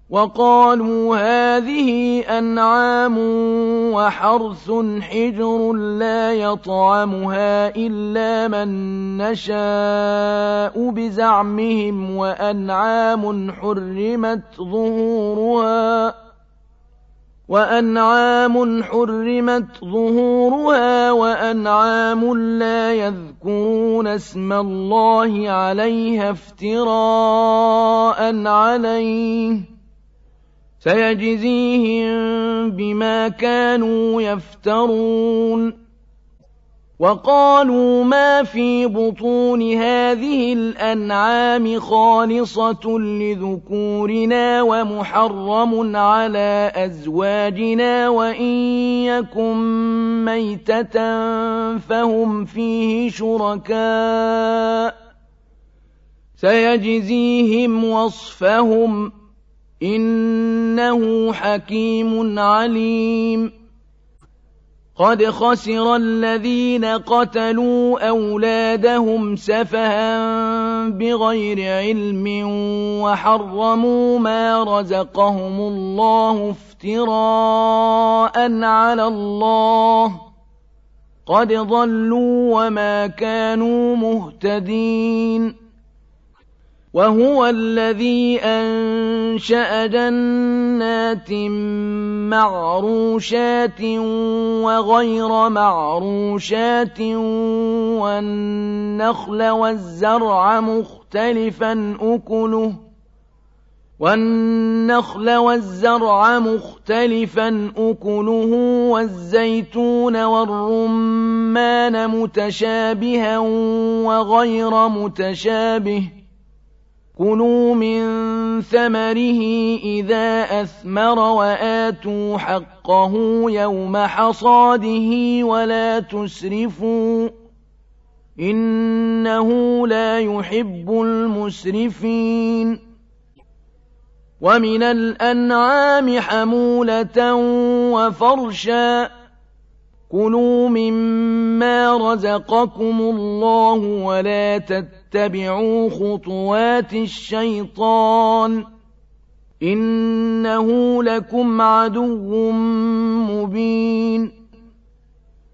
وقالوا هذه أنعام وحرث حجر لا يطعمها إلا من نشاء بزعمهم وأنعام حرمت ظهورها وأنعام لا يذكرون اسم الله عليها افتراء عليه سيجزيهم بما كانوا يفترون. وقالوا ما في بطون هذه الأنعام خالصة لذكورنا ومحرم على أزواجنا وإن يكن ميتة فهم فيه شركاء سيجزيهم وصفهم إنه حكيم عليم. قد خسر الذين قتلوا أولادهم سفها بغير علم وحرموا ما رزقهم الله افتراء على الله قد ضلوا وما كانوا مهتدين. وهو الذي أنشأ جنات معروشات وغير معروشات والنخل والزرع مختلفا أكله والزيتون والرمان متشابها وغير متشابه كلوا من ثمره إذا أثمر وآتوا حقه يوم حصاده ولا تسرفوا إنه لا يحب المسرفين. ومن الأنعام حمولة وفرشا كلوا مما رزقكم الله ولا تتبعوا خطوات الشيطان إنه لكم عدو مبين.